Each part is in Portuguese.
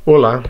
Olá,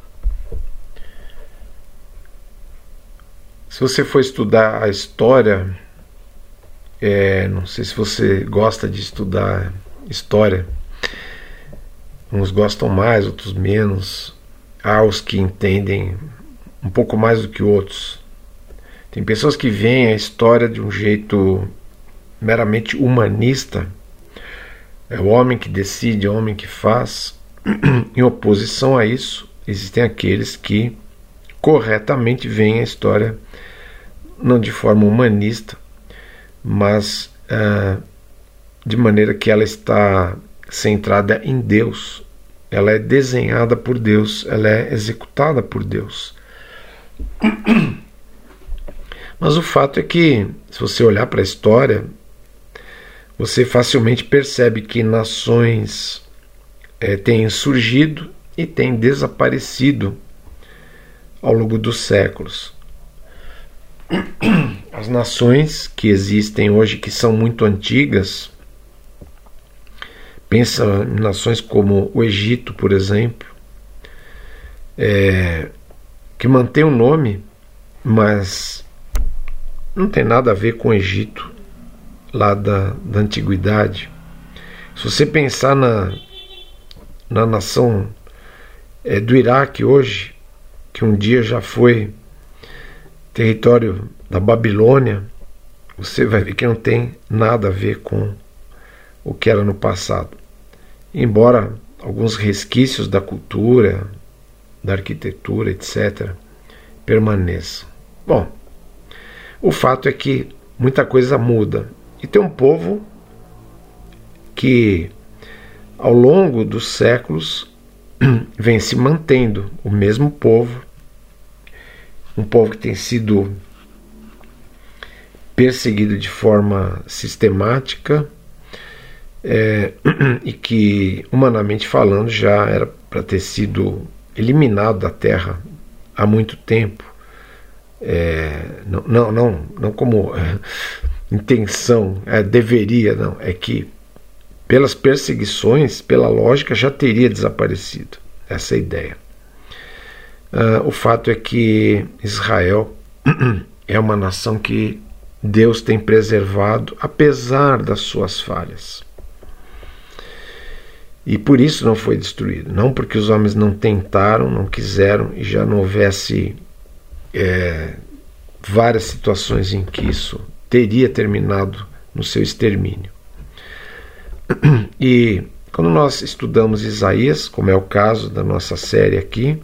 se você for estudar a história, não sei se você gosta de estudar história, uns gostam mais, outros menos, há os que entendem um pouco mais do que outros. Tem pessoas que veem a história de um jeito meramente humanista, é o homem que decide, é o homem que faz. Em oposição a isso, existem aqueles que corretamente veem a história não de forma humanista, mas de maneira que ela está centrada em Deus, ela é desenhada por Deus, ela é executada por Deus. Mas o fato é que, se você olhar para a história, você facilmente percebe que nações têm surgido e têm desaparecido ao longo dos séculos. As nações que existem hoje, que são muito antigas, pensa em nações como o Egito, por exemplo, que mantém o nome, mas não tem nada a ver com o Egito lá da antiguidade. Se você pensar na nação do Iraque hoje, que um dia já foi território da Babilônia, você vai ver que não tem nada a ver com o que era no passado. Embora alguns resquícios da cultura, da arquitetura, etc., permaneçam. Bom, o fato é que muita coisa muda. E tem um povo que, ao longo dos séculos, vem se mantendo, o mesmo povo, um povo que tem sido perseguido de forma sistemática e que, humanamente falando, já era para ter sido eliminado da Terra há muito tempo. Não como intenção, deveria, não, é que pelas perseguições, pela lógica, já teria desaparecido. Essa é a ideia. O fato é que Israel é uma nação que Deus tem preservado, apesar das suas falhas. E por isso não foi destruído. Não porque os homens não tentaram, não quiseram, e já não houvesse várias situações em que isso teria terminado no seu extermínio. E quando nós estudamos Isaías, como é o caso da nossa série aqui,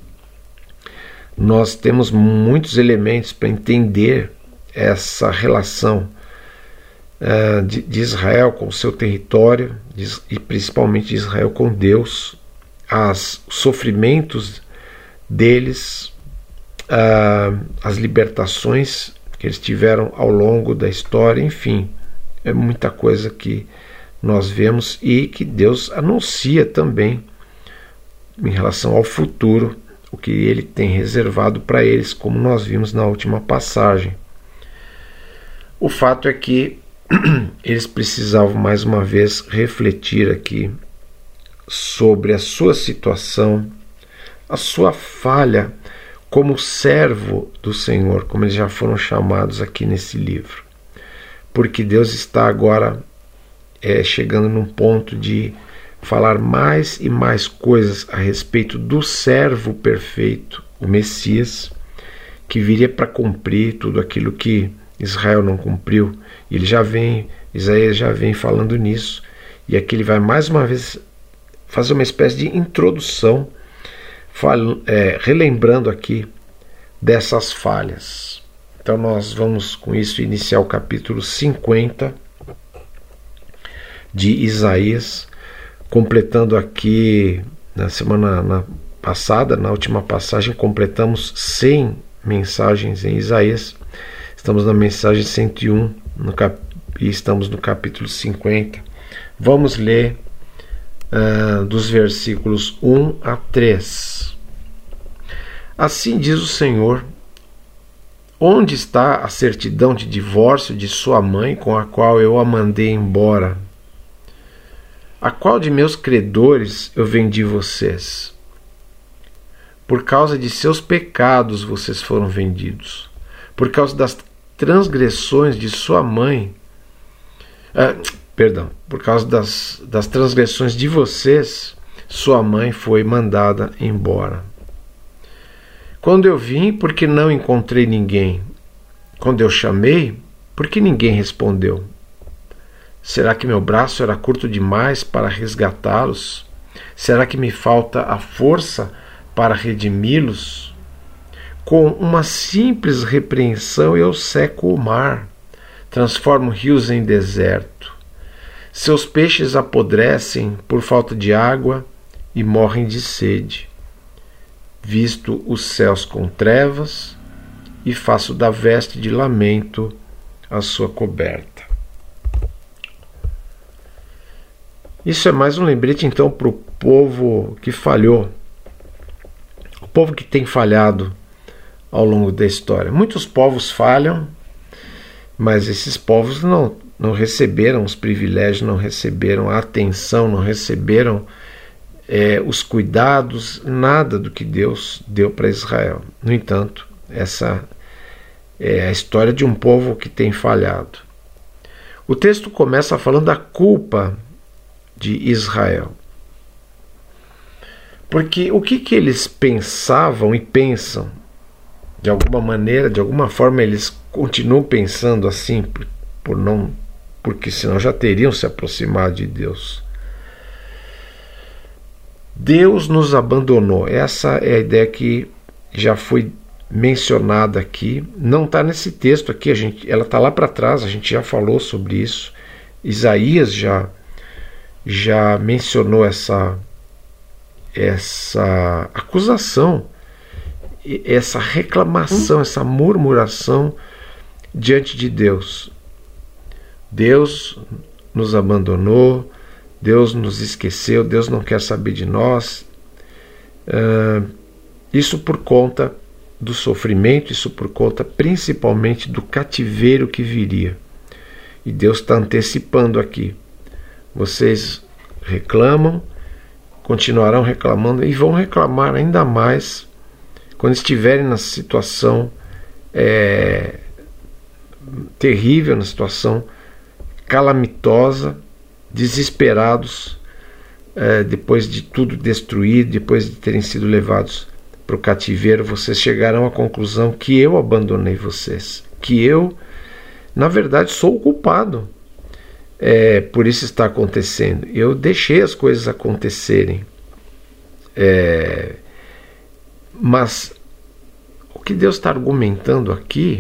nós temos muitos elementos para entender essa relação de Israel com o seu território e principalmente de Israel com Deus, os sofrimentos deles, as libertações que eles tiveram ao longo da história, enfim, é muita coisa que nós vemos e que Deus anuncia também em relação ao futuro, o que Ele tem reservado para eles, como nós vimos na última passagem. O fato é que eles precisavam mais uma vez refletir aqui sobre a sua situação, a sua falha como servo do Senhor, como eles já foram chamados aqui nesse livro. Porque Deus está agora chegando num ponto de falar mais e mais coisas a respeito do servo perfeito, o Messias, que viria para cumprir tudo aquilo que Israel não cumpriu. E Isaías já vem falando nisso, e aqui ele vai mais uma vez fazer uma espécie de introdução, relembrando aqui dessas falhas. Então nós vamos com isso iniciar o capítulo 50 de Isaías, completando aqui na semana passada, na última passagem, completamos 100 mensagens em Isaías. Estamos na mensagem 101 e estamos no capítulo 50. Vamos ler dos versículos 1 a 3. Assim diz o Senhor: onde está a certidão de divórcio de sua mãe, com a qual eu a mandei embora? A qual de meus credores eu vendi vocês? Por causa de seus pecados vocês foram vendidos. Por causa das transgressões de sua mãe. Por causa das transgressões de vocês, sua mãe foi mandada embora. Quando eu vim, porque não encontrei ninguém? Quando eu chamei, porque ninguém respondeu? Será que meu braço era curto demais para resgatá-los? Será que me falta a força para redimi-los? Com uma simples repreensão eu seco o mar, transformo rios em deserto. Seus peixes apodrecem por falta de água e morrem de sede. Visto os céus com trevas e faço da veste de lamento a sua coberta. Isso é mais um lembrete então para o povo que falhou, o povo que tem falhado ao longo da história. Muitos povos falham, mas esses povos não receberam os privilégios, não receberam a atenção, não receberam os cuidados, nada do que Deus deu para Israel. No entanto, essa é a história de um povo que tem falhado. O texto começa falando da culpa de Israel. Porque o que eles pensavam e pensam, de alguma maneira, de alguma forma eles continuam pensando assim, porque senão já teriam se aproximado de Deus. Deus nos abandonou. Essa é a ideia que já foi mencionada aqui. Não está nesse texto aqui, ela está lá para trás, a gente já falou sobre isso. Isaías já mencionou essa acusação, essa reclamação, essa murmuração diante de Deus. Deus nos abandonou, Deus nos esqueceu, Deus não quer saber de nós. Isso por conta do sofrimento, isso por conta principalmente do cativeiro que viria. E Deus está antecipando aqui. Vocês reclamam, continuarão reclamando e vão reclamar ainda mais quando estiverem na situação terrível, na situação calamitosa, desesperados, depois de tudo destruído, depois de terem sido levados para o cativeiro. Vocês chegarão à conclusão que eu abandonei vocês, que eu, na verdade, sou o culpado. Por isso está acontecendo. Eu deixei as coisas acontecerem. Mas o que Deus está argumentando aqui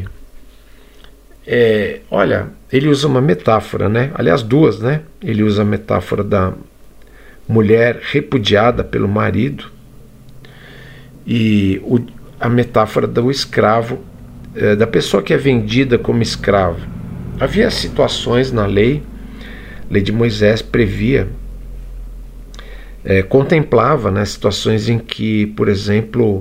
olha, ele usa uma metáfora, né? Aliás, duas, né? Ele usa a metáfora da mulher repudiada pelo marido e a metáfora do escravo, da pessoa que é vendida como escravo. Havia situações na lei de Moisés previa, contemplava, né, situações em que, por exemplo,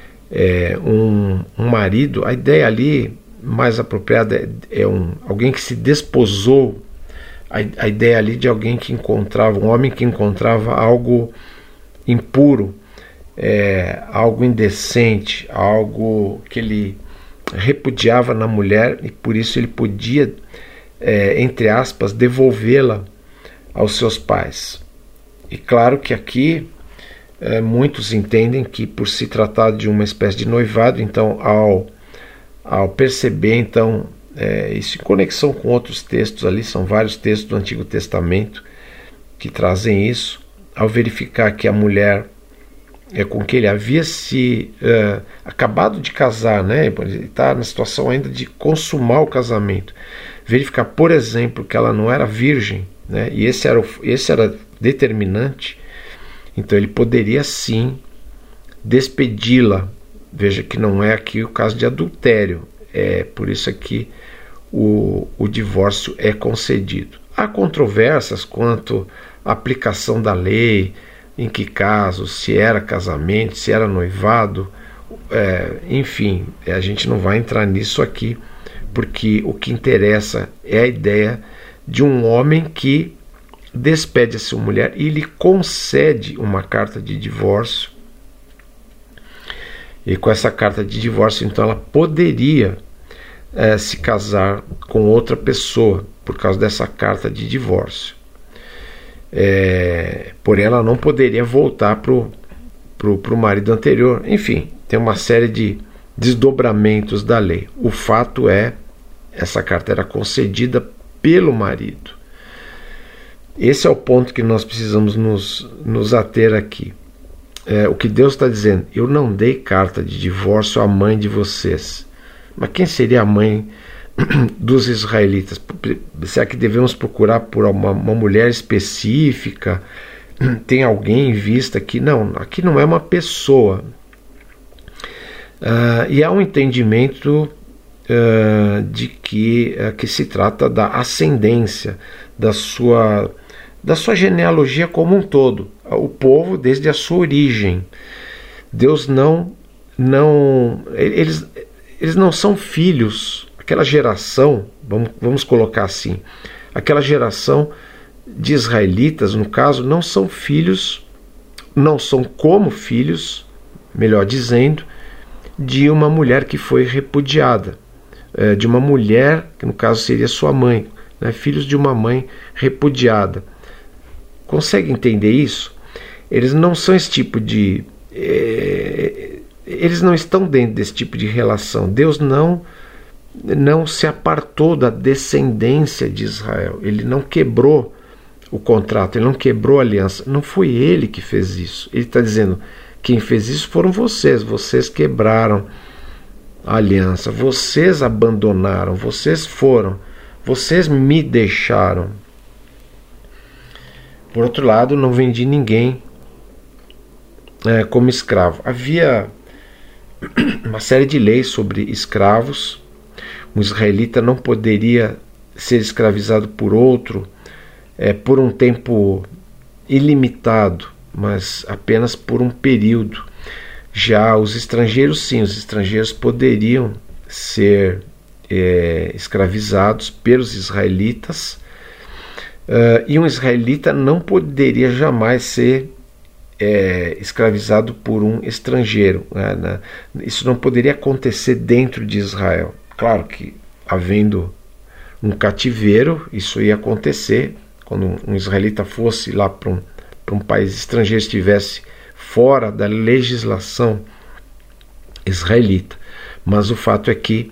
um marido, a ideia ali mais apropriada é alguém que se desposou, a ideia ali de alguém que encontrava, um homem que encontrava algo impuro, algo indecente, algo que ele repudiava na mulher e por isso ele podia, entre aspas, devolvê-la aos seus pais. E claro que aqui muitos entendem que por se tratar de uma espécie de noivado, então ao perceber então isso em conexão com outros textos ali, são vários textos do Antigo Testamento que trazem isso, ao verificar que a mulher com que ele havia se acabado de casar, né, ele está na situação ainda de consumar o casamento, verificar, por exemplo, que ela não era virgem, né, e esse era determinante, então ele poderia sim despedi-la. Veja que não é aqui o caso de adultério, por isso aqui o divórcio é concedido. Há controvérsias quanto à aplicação da lei, em que casos, se era casamento, se era noivado, enfim, a gente não vai entrar nisso aqui, porque o que interessa é a ideia de um homem que despede a sua mulher e lhe concede uma carta de divórcio, E com essa carta de divórcio, então, ela poderia se casar com outra pessoa por causa dessa carta de divórcio. Porém, ela não poderia voltar pro marido anterior. Enfim, tem uma série de desdobramentos da lei. O fato é, essa carta era concedida pelo marido. Esse é o ponto que nós precisamos nos ater aqui. O que Deus está dizendo: eu não dei carta de divórcio à mãe de vocês. Mas quem seria a mãe dos israelitas? Será que devemos procurar por uma mulher específica? Tem alguém em vista aqui? Não, aqui não é uma pessoa. E há um entendimento de que se trata da ascendência, da sua genealogia como um todo, o povo desde a sua origem. Deus eles não são filhos, aquela geração, vamos colocar assim, aquela geração de israelitas, no caso, não são filhos, não são como filhos, melhor dizendo, de uma mulher que foi repudiada, de uma mulher, que no caso seria sua mãe, né, filhos de uma mãe repudiada. Consegue entender isso? Eles não são esse tipo de... eles não estão dentro desse tipo de relação. Deus não se apartou da descendência de Israel. Ele não quebrou o contrato, ele não quebrou a aliança. Não foi ele que fez isso. Ele está dizendo: quem fez isso foram vocês. Vocês quebraram a aliança. Vocês abandonaram. Vocês me deixaram. Por outro lado, não vendi ninguém como escravo. Havia uma série de leis sobre escravos. Um israelita não poderia ser escravizado por outro por um tempo ilimitado, mas apenas por um período. Já os estrangeiros, sim, os estrangeiros poderiam ser escravizados pelos israelitas, e um israelita não poderia jamais ser escravizado por um estrangeiro, né? Isso não poderia acontecer dentro de Israel. Claro que, havendo um cativeiro, isso ia acontecer quando um israelita fosse lá para um país estrangeiro, estivesse fora da legislação israelita. Mas o fato é que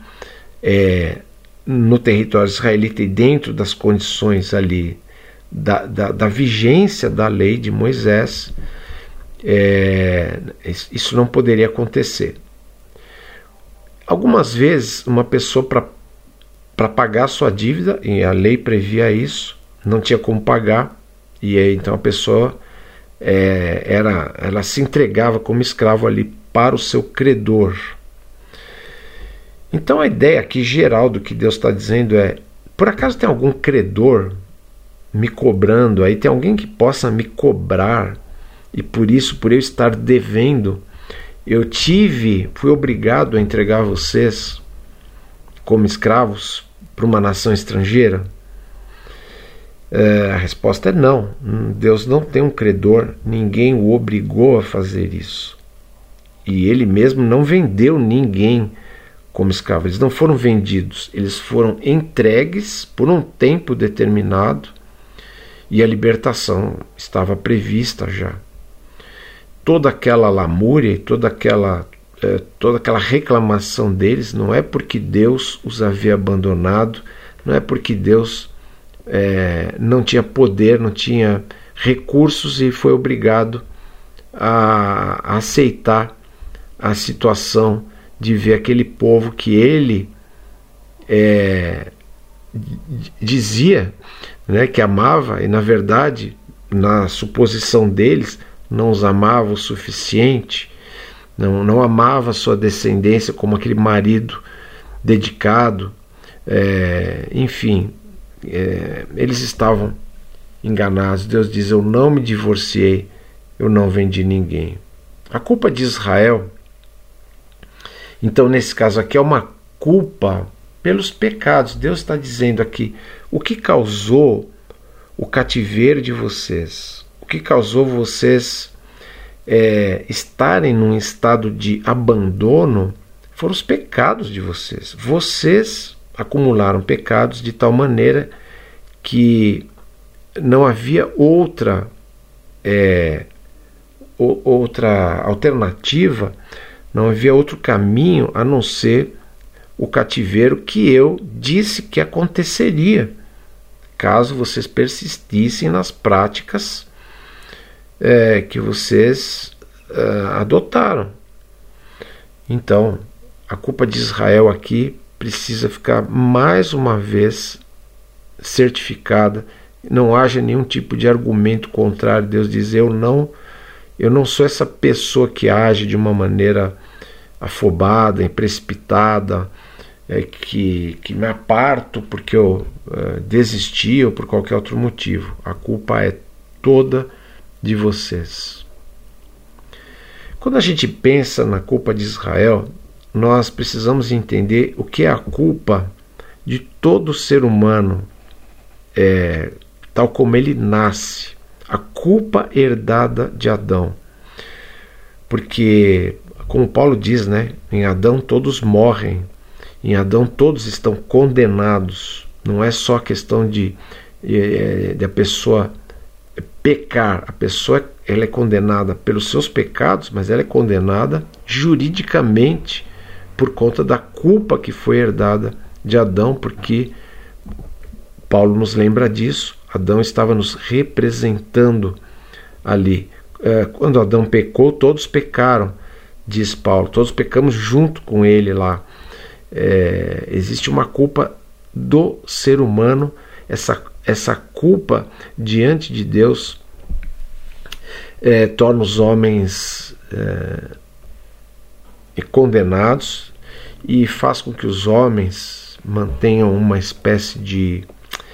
no território israelita e dentro das condições ali da vigência da lei de Moisés, isso não poderia acontecer. Algumas vezes uma pessoa, para pagar sua dívida, e a lei previa isso, não tinha como pagar, e aí então a pessoa ela se entregava como escravo ali para o seu credor. Então a ideia aqui geral do que Deus está dizendo é: por acaso tem algum credor me cobrando aí? Tem alguém que possa me cobrar, e por eu estar devendo, fui obrigado a entregar vocês como escravos para uma nação estrangeira? A resposta é não. Deus não tem um credor, ninguém o obrigou a fazer isso. E ele mesmo não vendeu ninguém como escravo. Eles não foram vendidos, eles foram entregues por um tempo determinado, e a libertação estava prevista já. Toda aquela lamúria e toda aquela reclamação deles não é porque Deus os havia abandonado, não é porque Deus não tinha poder, não tinha recursos e foi obrigado a aceitar a situação de ver aquele povo que ele dizia, né, que amava, e na verdade, na suposição deles, não os amava o suficiente, não amava a sua descendência como aquele marido dedicado, enfim, eles estavam enganados. Deus diz: eu não me divorciei, eu não vendi ninguém. A culpa de Israel, então nesse caso aqui, é uma culpa pelos pecados. Deus está dizendo aqui: o que causou o cativeiro de vocês, o que causou vocês estarem num estado de abandono foram os pecados de vocês. Vocês acumularam pecados de tal maneira que não havia outra alternativa, não havia outro caminho a não ser o cativeiro que eu disse que aconteceria caso vocês persistissem nas práticas que vocês adotaram. Então, a culpa de Israel aqui precisa ficar mais uma vez certificada. Não haja nenhum tipo de argumento contrário. Deus diz: eu não sou essa pessoa que age de uma maneira afobada, precipitada, que me aparto porque eu desisti ou por qualquer outro motivo. A culpa é toda de vocês. Quando a gente pensa na culpa de Israel, nós precisamos entender o que é a culpa de todo ser humano, tal como ele nasce. A culpa herdada de Adão. Porque, como Paulo diz, em Adão todos morrem, em Adão todos estão condenados. Não é só questão de a pessoa pecar. A pessoa ela é condenada pelos seus pecados, mas ela é condenada juridicamente por conta da culpa que foi herdada de Adão, porque Paulo nos lembra disso. Adão estava nos representando ali. Quando Adão pecou, todos pecaram, diz Paulo. Todos pecamos junto com ele lá. Existe uma culpa do ser humano. Essa culpa diante de Deus torna os homens condenados e faz com que os homens mantenham uma espécie de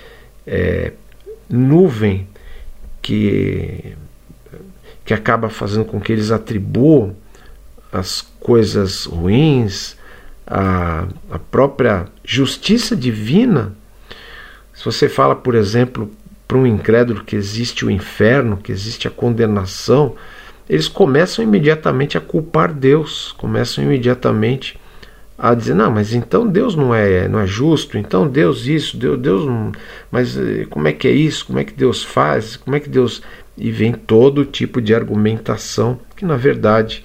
nuvem que acaba fazendo com que eles atribuam as coisas ruins à própria justiça divina. Se você fala, por exemplo, para um incrédulo que existe o inferno, que existe a condenação, eles começam imediatamente a culpar Deus, começam imediatamente a dizer: não, mas então Deus não é justo, então Deus isso, Deus não, mas como é que é isso, como é que Deus faz, como é que Deus... E vem todo tipo de argumentação que na verdade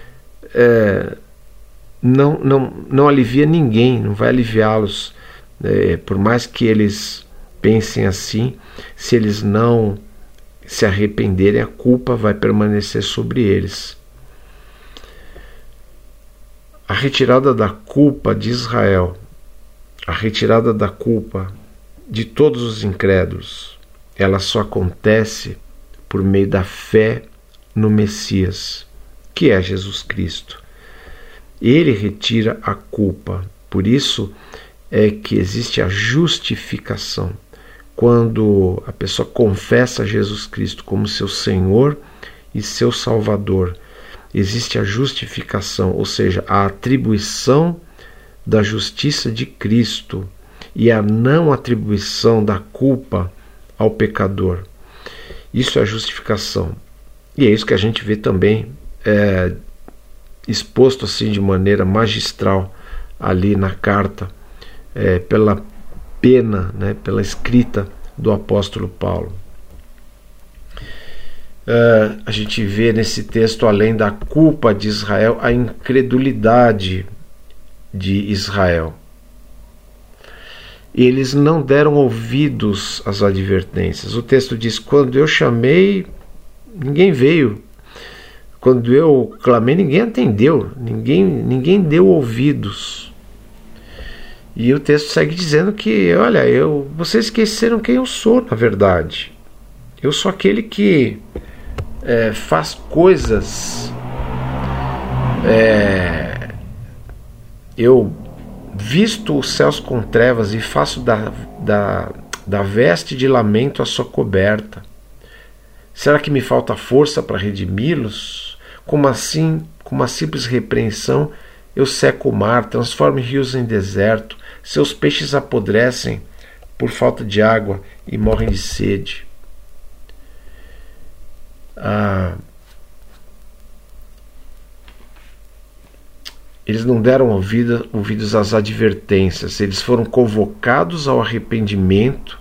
não alivia ninguém, não vai aliviá-los, por mais que eles pensem assim. Se eles não se arrependerem, a culpa vai permanecer sobre eles. A retirada da culpa de Israel, a retirada da culpa de todos os incrédulos, ela só acontece por meio da fé no Messias, que é Jesus Cristo. Ele retira a culpa. Por isso é que existe a justificação. Quando a pessoa confessa Jesus Cristo como seu Senhor e seu Salvador, existe a justificação, ou seja, a atribuição da justiça de Cristo e a não atribuição da culpa ao pecador. Isso é a justificação. E é isso que a gente vê também exposto assim de maneira magistral ali na carta, pela pena, pela escrita do apóstolo Paulo. A gente vê nesse texto, além da culpa de Israel, a incredulidade de Israel. Eles não deram ouvidos às advertências. O texto diz: quando eu chamei, ninguém veio. Quando eu clamei, ninguém atendeu. Ninguém deu ouvidos. E o texto segue dizendo que, olha, vocês esqueceram quem eu sou, na verdade. Eu sou aquele que faz coisas. Eu visto os céus com trevas e faço da veste de lamento a sua coberta. Será que me falta força para redimi-los? Como assim, com uma simples repreensão, eu seco o mar, transformo rios em deserto, seus peixes apodrecem por falta de água e morrem de sede. Eles não deram ouvidos às advertências, eles foram convocados ao arrependimento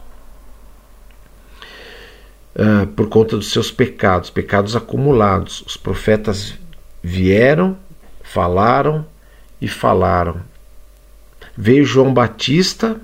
por conta dos seus pecados acumulados. Os profetas vieram, falaram e falaram. Veio João Batista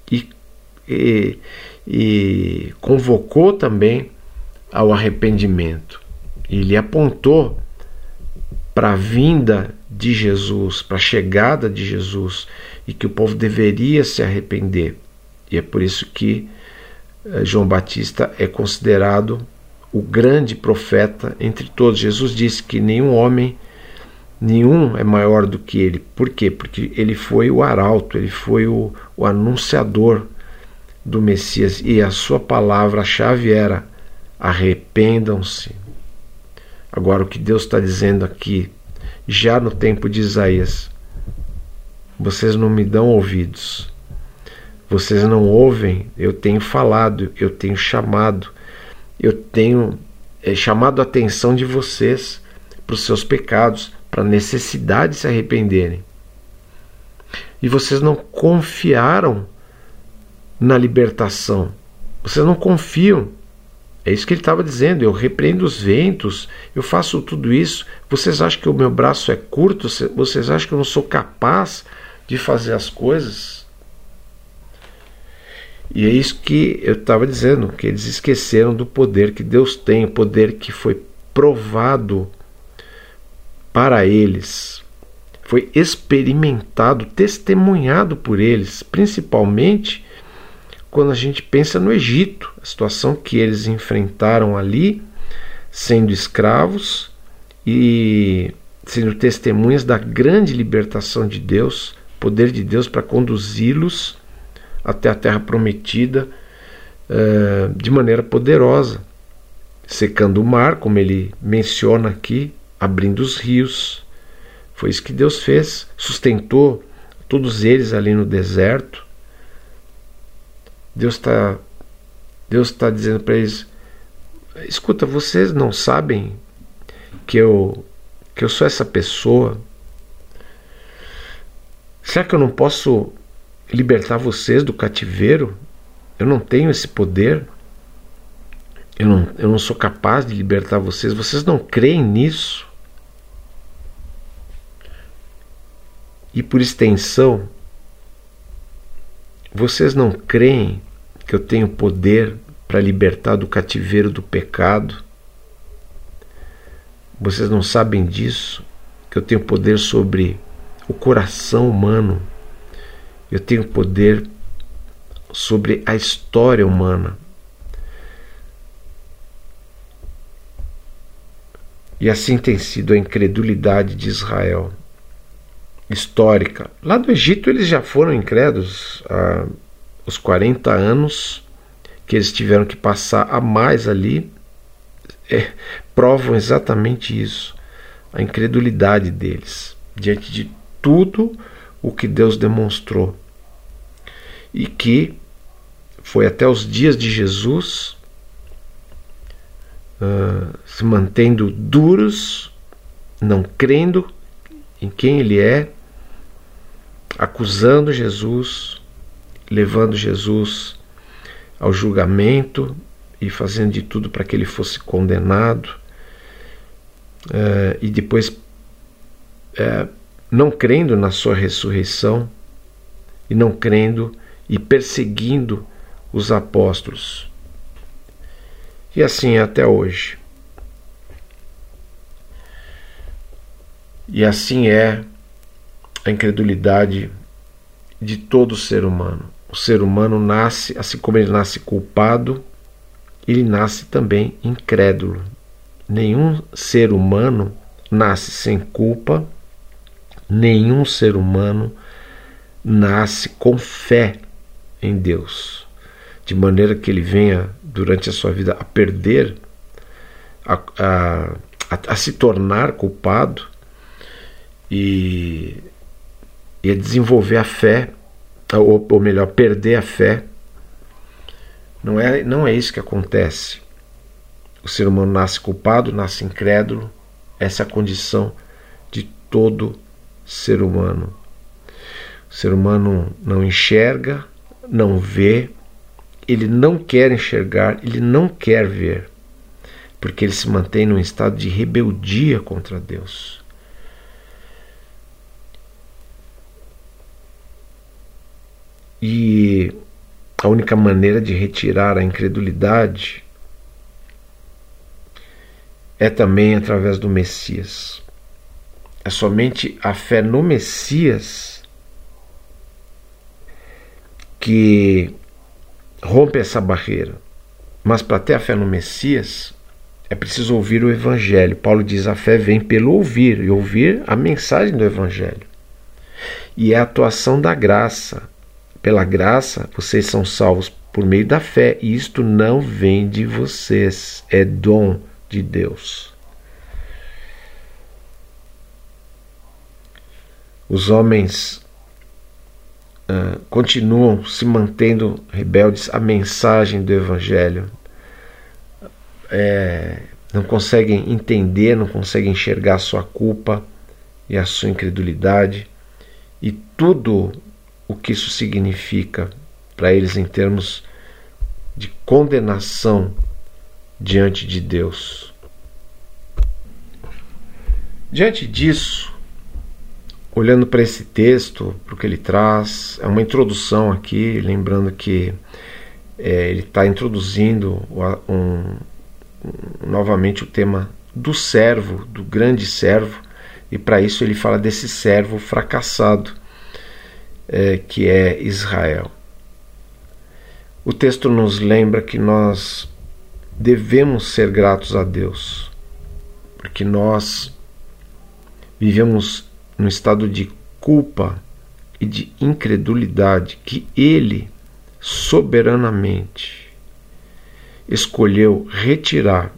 e convocou também ao arrependimento. Ele apontou para a vinda de Jesus, para a chegada de Jesus, e que o povo deveria se arrepender. E é por isso que João Batista é considerado o grande profeta entre todos. Jesus disse que nenhum é maior do que ele. Por quê? Porque ele foi o arauto, ele foi o anunciador do Messias, e a sua palavra-chave era: arrependam-se. Agora, o que Deus está dizendo aqui, já no tempo de Isaías: vocês não me dão ouvidos, vocês não ouvem. Eu tenho falado, eu tenho chamado, eu tenho chamado a atenção de vocês para os seus pecados, para a necessidade de se arrependerem. E vocês não confiaram na libertação, vocês não confiam. É isso que ele estava dizendo: eu repreendo os ventos, eu faço tudo isso. Vocês acham que o meu braço é curto? Vocês acham que eu não sou capaz de fazer as coisas? E é isso que eu estava dizendo, que eles esqueceram do poder que Deus tem, o poder que foi provado para eles, foi experimentado, testemunhado por eles, principalmente quando a gente pensa no Egito, a situação que eles enfrentaram ali, sendo escravos e sendo testemunhas da grande libertação de Deus, poder de Deus para conduzi-los até a terra prometida de maneira poderosa, secando o mar, como ele menciona aqui, abrindo os rios. Foi isso que Deus fez, sustentou todos eles ali no deserto. Deus está dizendo para eles: escuta, vocês não sabem que eu sou essa pessoa? Será que eu não posso libertar vocês do cativeiro? Eu não tenho esse poder? Eu não sou capaz de libertar vocês? Vocês não creem nisso? E por extensão, vocês não creem que eu tenho poder para libertar do cativeiro do pecado? Vocês não sabem disso? Que eu tenho poder sobre o coração humano? Eu tenho poder sobre a história humana? E assim tem sido a incredulidade de Israel histórica. Lá do Egito eles já foram incrédulos. Os 40 anos que eles tiveram que passar a mais ali provam exatamente isso, a incredulidade deles diante de tudo o que Deus demonstrou, e que foi até os dias de Jesus, se mantendo duros, não crendo em quem ele é, acusando Jesus, levando Jesus ao julgamento e fazendo de tudo para que ele fosse condenado, e depois não crendo na sua ressurreição, e não crendo e perseguindo os apóstolos. E assim é até hoje. E assim é a incredulidade de todo ser humano. O ser humano nasce, assim como ele nasce culpado, ele nasce também incrédulo. Nenhum ser humano nasce sem culpa, nenhum ser humano nasce com fé em Deus, de maneira que ele venha durante a sua vida a perder, a se tornar culpado e a desenvolver a fé, ou melhor, perder a fé. Não é isso que acontece. O ser humano nasce culpado, nasce incrédulo. Essa é a condição de todo ser humano. O ser humano não enxerga, não vê, ele não quer enxergar, ele não quer ver, porque ele se mantém num estado de rebeldia contra Deus. E a única maneira de retirar a incredulidade é também através do Messias. É somente a fé no Messias que rompe essa barreira. Mas para ter a fé no Messias, é preciso ouvir o Evangelho. Paulo diz: a fé vem pelo ouvir, e ouvir a mensagem do Evangelho. E é a atuação da graça. Pela graça, vocês são salvos por meio da fé, e isto não vem de vocês, é dom de Deus. Os homens continuam se mantendo rebeldes à mensagem do Evangelho. Não conseguem entender, não conseguem enxergar a sua culpa e a sua incredulidade e tudo o que isso significa para eles em termos de condenação diante de Deus. Diante disso, olhando para esse texto, para o que ele traz, é uma introdução aqui, lembrando que ele está introduzindo novamente o tema do servo, do grande servo, e para isso ele fala desse servo fracassado, que é Israel. O texto nos lembra que nós devemos ser gratos a Deus, porque nós vivemos num estado de culpa e de incredulidade que Ele soberanamente escolheu retirar,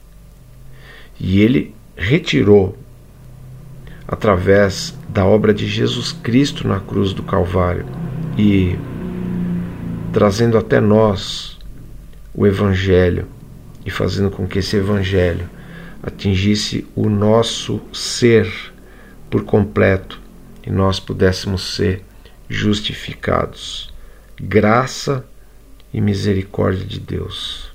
e Ele retirou através da obra de Jesus Cristo na cruz do Calvário e trazendo até nós o Evangelho e fazendo com que esse Evangelho atingisse o nosso ser por completo e nós pudéssemos ser justificados. Graça e misericórdia de Deus.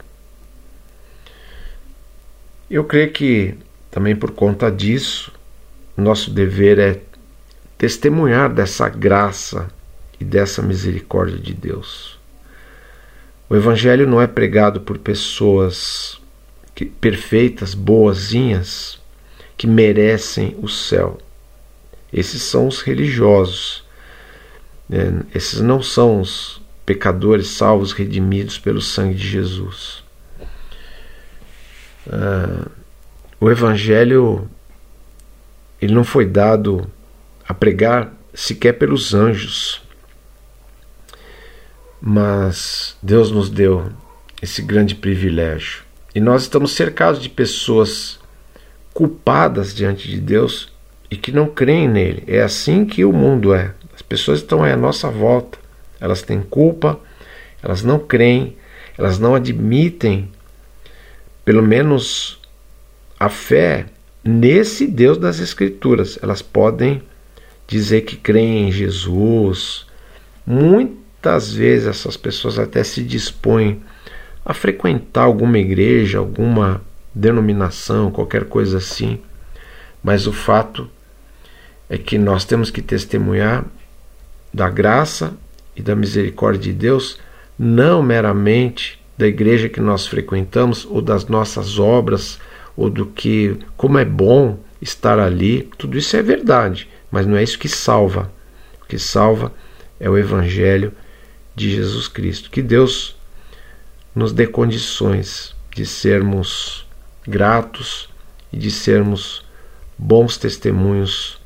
Eu creio que também por conta disso, nosso dever é testemunhar dessa graça e dessa misericórdia de Deus. O Evangelho não é pregado por pessoas perfeitas, boazinhas, que merecem o céu. Esses são os religiosos. Esses não são os pecadores salvos, redimidos pelo sangue de Jesus. O Evangelho ele não foi dado a pregar sequer pelos anjos, mas Deus nos deu esse grande privilégio. E nós estamos cercados de pessoas culpadas diante de Deus e que não creem nele. É assim que o mundo é. As pessoas estão à nossa volta. Elas têm culpa, elas não creem, elas não admitem, pelo menos, a fé nesse Deus das Escrituras. Elas podem dizer que creem em Jesus. Muitas vezes essas pessoas até se dispõem a frequentar alguma igreja, alguma denominação, qualquer coisa assim. Mas o fato é que nós temos que testemunhar da graça e da misericórdia de Deus, não meramente da igreja que nós frequentamos ou das nossas obras ou do que, como é bom estar ali. Tudo isso é verdade, mas não é isso que salva. O que salva é o Evangelho de Jesus Cristo. Que Deus nos dê condições de sermos gratos e de sermos bons testemunhos,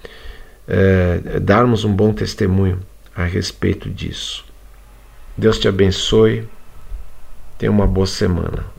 darmos um bom testemunho a respeito disso. Deus te abençoe. Tenha uma boa semana.